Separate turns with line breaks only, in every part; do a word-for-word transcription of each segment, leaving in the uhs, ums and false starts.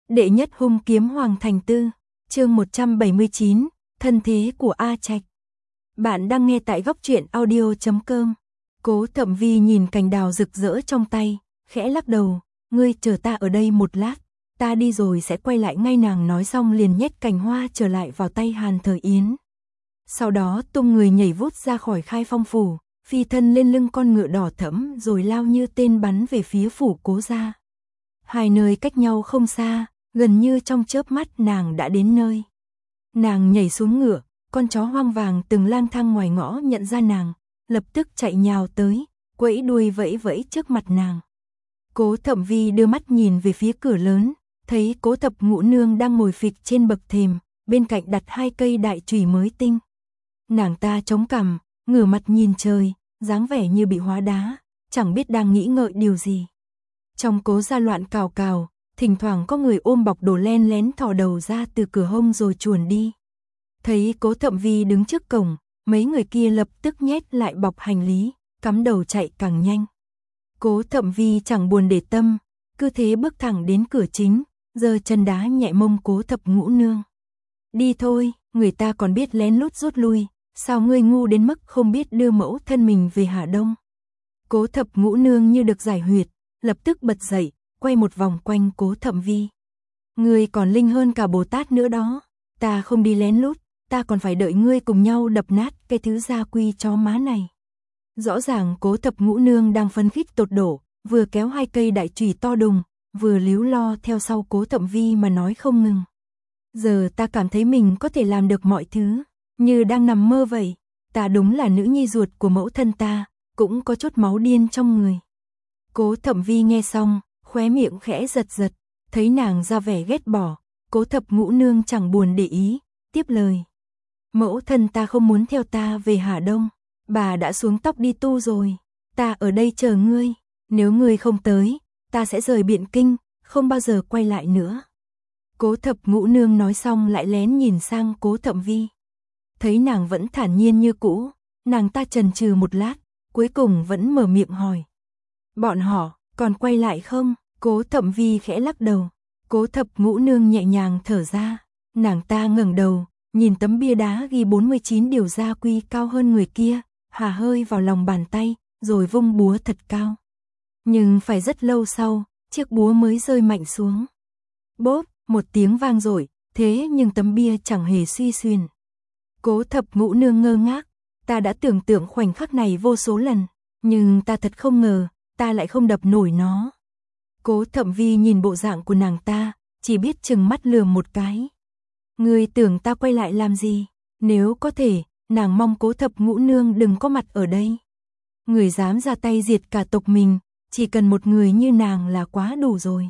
Đệ nhất hung kiếm Hoàng Thành Tư, chương một trăm bảy mươi chín, thân thế của A Trạch. Bạn đang nghe tại góc truyện audio chấm com. Cố Thậm Vi nhìn cành đào rực rỡ trong tay, khẽ lắc đầu, ngươi chờ ta ở đây một lát, ta đi rồi sẽ quay lại ngay. Nàng nói xong liền nhét cành hoa trở lại vào tay Hàn Thời Yến. Sau đó tung người nhảy vút ra khỏi Khai Phong phủ, phi thân lên lưng con ngựa đỏ thẫm rồi lao như tên bắn về phía phủ Cố gia. Hai nơi cách nhau không xa, gần như trong chớp mắt nàng đã đến nơi. Nàng nhảy xuống ngựa, con chó hoang vàng từng lang thang ngoài ngõ nhận ra nàng, lập tức chạy nhào tới, quẫy đuôi vẫy vẫy trước mặt nàng. Cố Thậm Vi đưa mắt nhìn về phía cửa lớn, thấy Cố Thập Ngũ Nương đang ngồi phịch trên bậc thềm, bên cạnh đặt hai cây đại chùy mới tinh. Nàng ta chống cằm, ngửa mặt nhìn trời, dáng vẻ như bị hóa đá, chẳng biết đang nghĩ ngợi điều gì. Trong Cố gia loạn cào cào, thỉnh thoảng có người ôm bọc đồ len lén thò đầu ra từ cửa hông rồi chuồn đi. Thấy Cố Thậm Vi đứng trước cổng, mấy người kia lập tức nhét lại bọc hành lý, cắm đầu chạy càng nhanh. Cố Thậm Vi chẳng buồn để tâm, cứ thế bước thẳng đến cửa chính, giơ chân đá nhẹ mông Cố Thập Ngũ Nương. Đi thôi, người ta còn biết lén lút rút lui, sao ngươi ngu đến mức không biết đưa mẫu thân mình về Hà Đông. Cố Thập Ngũ Nương như được giải huyệt, lập tức bật dậy, quay một vòng quanh Cố Thậm Vi. Ngươi còn linh hơn cả Bồ Tát nữa đó, ta không đi lén lút, ta còn phải đợi ngươi cùng nhau đập nát cái thứ gia quy chó má này. Rõ ràng Cố Thập Ngũ Nương đang phấn khích tột độ, vừa kéo hai cây đại chùy to đùng, vừa líu lo theo sau Cố Thậm Vi mà nói không ngừng. Giờ ta cảm thấy mình có thể làm được mọi thứ, như đang nằm mơ vậy, ta đúng là nữ nhi ruột của mẫu thân ta, cũng có chút máu điên trong người. Cố Thậm Vi nghe xong, khóe miệng khẽ giật giật, thấy nàng ra vẻ ghét bỏ, Cố Thập Ngũ Nương chẳng buồn để ý, tiếp lời. Mẫu thân ta không muốn theo ta về Hà Đông, bà đã xuống tóc đi tu rồi, ta ở đây chờ ngươi, nếu ngươi không tới, ta sẽ rời Biện Kinh, không bao giờ quay lại nữa. Cố Thập Ngũ Nương nói xong lại lén nhìn sang Cố Thậm Vi. Thấy nàng vẫn thản nhiên như cũ, nàng ta chần chừ một lát, cuối cùng vẫn mở miệng hỏi. Bọn họ, còn quay lại không? Cố Thậm Vi khẽ lắc đầu. Cố Thập Ngũ Nương nhẹ nhàng thở ra, nàng ta ngẩng đầu, nhìn tấm bia đá ghi bốn mươi chín điều gia quy cao hơn người kia, hà hơi vào lòng bàn tay, rồi vung búa thật cao. Nhưng phải rất lâu sau, chiếc búa mới rơi mạnh xuống. Bốp, một tiếng vang dội, thế nhưng tấm bia chẳng hề suy xuyên. Cố Thập Ngũ Nương ngơ ngác, ta đã tưởng tượng khoảnh khắc này vô số lần, nhưng ta thật không ngờ, ta lại không đập nổi nó. Cố Thậm Vi nhìn bộ dạng của nàng ta, chỉ biết trừng mắt lườm một cái. Ngươi tưởng ta quay lại làm gì? Nếu có thể, nàng mong Cố Thập Ngũ Nương đừng có mặt ở đây. Người dám ra tay diệt cả tộc mình, chỉ cần một người như nàng là quá đủ rồi.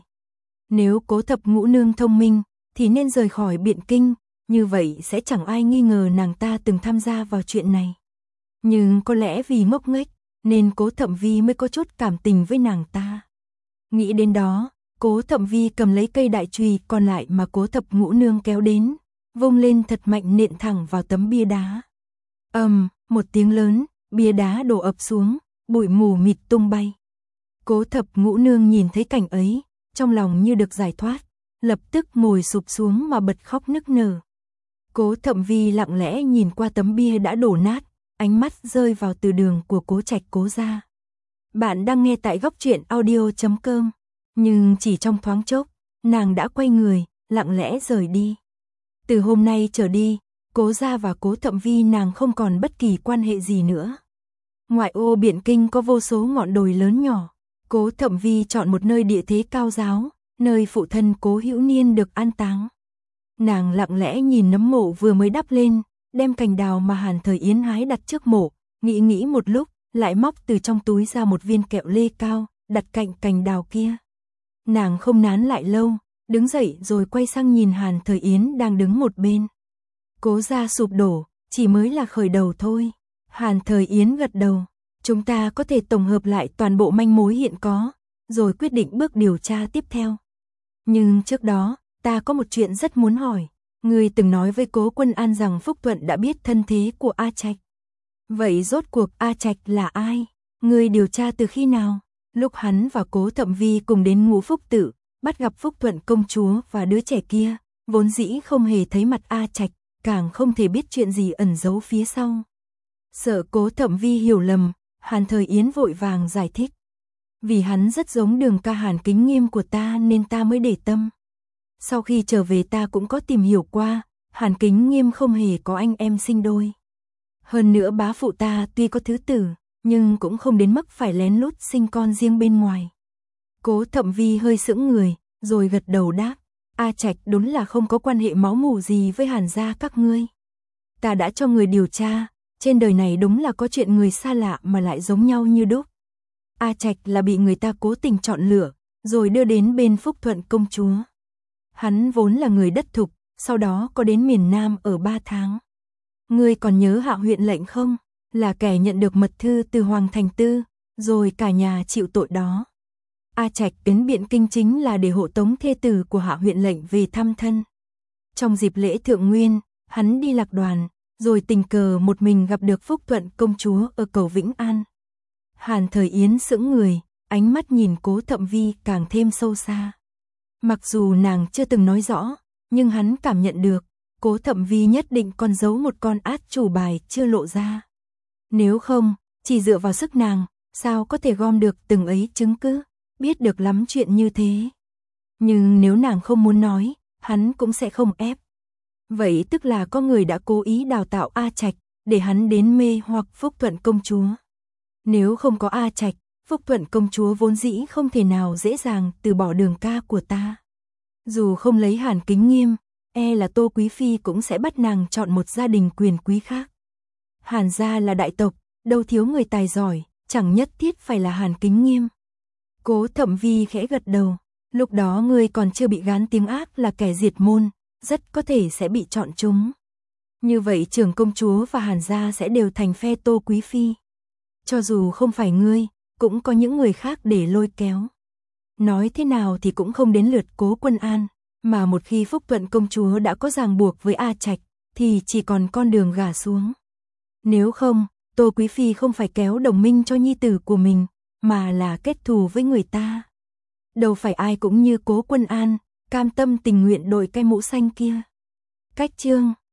Nếu Cố Thập Ngũ Nương thông minh, thì nên rời khỏi Biện Kinh, như vậy sẽ chẳng ai nghi ngờ nàng ta từng tham gia vào chuyện này. Nhưng có lẽ vì ngốc nghếch, nên Cố Thậm Vi mới có chút cảm tình với nàng ta. Nghĩ đến đó, Cố Thậm Vi cầm lấy cây đại chùy còn lại mà Cố Thập Ngũ Nương kéo đến, vung lên thật mạnh nện thẳng vào tấm bia đá. Ầm, um, một tiếng lớn, bia đá đổ ập xuống, bụi mù mịt tung bay. Cố Thập Ngũ Nương nhìn thấy cảnh ấy, trong lòng như được giải thoát, lập tức ngồi sụp xuống mà bật khóc nức nở. Cố Thậm Vi lặng lẽ nhìn qua tấm bia đã đổ nát, ánh mắt rơi vào từ đường của Cố Trạch Cố gia. Bạn đang nghe tại góc truyện audio chấm com, nhưng chỉ trong thoáng chốc, nàng đã quay người, lặng lẽ rời đi. Từ hôm nay trở đi, Cố gia và Cố Thậm Vi nàng không còn bất kỳ quan hệ gì nữa. Ngoại ô Biện Kinh có vô số ngọn đồi lớn nhỏ, Cố Thậm Vi chọn một nơi địa thế cao ráo, nơi phụ thân Cố Hữu Niên được an táng. Nàng lặng lẽ nhìn nấm mộ vừa mới đắp lên, đem cành đào mà Hàn Thời Yến hái đặt trước mộ, nghĩ nghĩ một lúc, lại móc từ trong túi ra một viên kẹo lê cao, đặt cạnh cành đào kia. Nàng không nán lại lâu, đứng dậy rồi quay sang nhìn Hàn Thời Yến đang đứng một bên. Cố gia sụp đổ, chỉ mới là khởi đầu thôi. Hàn Thời Yến gật đầu, chúng ta có thể tổng hợp lại toàn bộ manh mối hiện có, rồi quyết định bước điều tra tiếp theo. Nhưng trước đó, ta có một chuyện rất muốn hỏi. Ngươi từng nói với Cố Quân An rằng Phúc Thuận đã biết thân thế của A Trạch. Vậy rốt cuộc A Trạch là ai? Ngươi điều tra từ khi nào? Lúc hắn và Cố Thậm Vi cùng đến Ngũ Phúc Tự, bắt gặp Phúc Thuận công chúa và đứa trẻ kia, vốn dĩ không hề thấy mặt A Trạch, càng không thể biết chuyện gì ẩn giấu phía sau. Sợ Cố Thẩm Vi hiểu lầm, Hàn Thời Yến vội vàng giải thích. Vì hắn rất giống Đường ca Hàn Kính Nghiêm của ta nên ta mới để tâm. Sau khi trở về ta cũng có tìm hiểu qua, Hàn Kính Nghiêm không hề có anh em sinh đôi. Hơn nữa bá phụ ta tuy có thứ tử, nhưng cũng không đến mức phải lén lút sinh con riêng bên ngoài. Cố Thẩm Vi hơi sững người, rồi gật đầu đáp. A Trạch đúng là không có quan hệ máu mủ gì với Hàn gia các ngươi. Ta đã cho người điều tra, trên đời này đúng là có chuyện người xa lạ mà lại giống nhau như đúc. A Trạch là bị người ta cố tình chọn lựa, rồi đưa đến bên Phúc Thuận công chúa. Hắn vốn là người đất thục, sau đó có đến miền Nam ở ba tháng. Ngươi còn nhớ Hạ huyện lệnh không? Là kẻ nhận được mật thư từ Hoàng Thành Tư, rồi cả nhà chịu tội đó. A Trạch đến Biện Kinh chính là để hộ tống thê tử của Hạ huyện lệnh về thăm thân. Trong dịp lễ Thượng Nguyên, hắn đi lạc đoàn, rồi tình cờ một mình gặp được Phúc Thuận công chúa ở cầu Vĩnh An. Hàn Thời Yến sững người, ánh mắt nhìn Cố Thẩm Vi càng thêm sâu xa. Mặc dù nàng chưa từng nói rõ, nhưng hắn cảm nhận được, Cố Thẩm Vi nhất định còn giấu một con át chủ bài chưa lộ ra. Nếu không, chỉ dựa vào sức nàng, sao có thể gom được từng ấy chứng cứ, biết được lắm chuyện như thế. Nhưng nếu nàng không muốn nói, hắn cũng sẽ không ép. Vậy tức là có người đã cố ý đào tạo A Trạch, để hắn đến mê hoặc Phúc Thuận công chúa. Nếu không có A Trạch, Phúc Thuận công chúa vốn dĩ không thể nào dễ dàng từ bỏ Đường ca của ta. Dù không lấy Hàn Kính Nghiêm, e là Tô Quý Phi cũng sẽ bắt nàng chọn một gia đình quyền quý khác. Hàn gia là đại tộc, đâu thiếu người tài giỏi, chẳng nhất thiết phải là Hàn Kính Nghiêm. Cố Thẩm Vi khẽ gật đầu, lúc đó ngươi còn chưa bị gán tiếng ác là kẻ diệt môn, rất có thể sẽ bị chọn chúng. Như vậy trưởng công chúa và Hàn gia sẽ đều thành phe Tô Quý Phi. Cho dù không phải ngươi, cũng có những người khác để lôi kéo. Nói thế nào thì cũng không đến lượt Cố Quân An, mà một khi Phúc Thuận công chúa đã có ràng buộc với A Trạch, thì chỉ còn con đường gả xuống. Nếu không, Tô Quý Phi không phải kéo đồng minh cho nhi tử của mình, mà là kết thù với người ta. Đâu phải ai cũng như Cố Quân An, cam tâm tình nguyện đội cái mũ xanh kia. Cách chương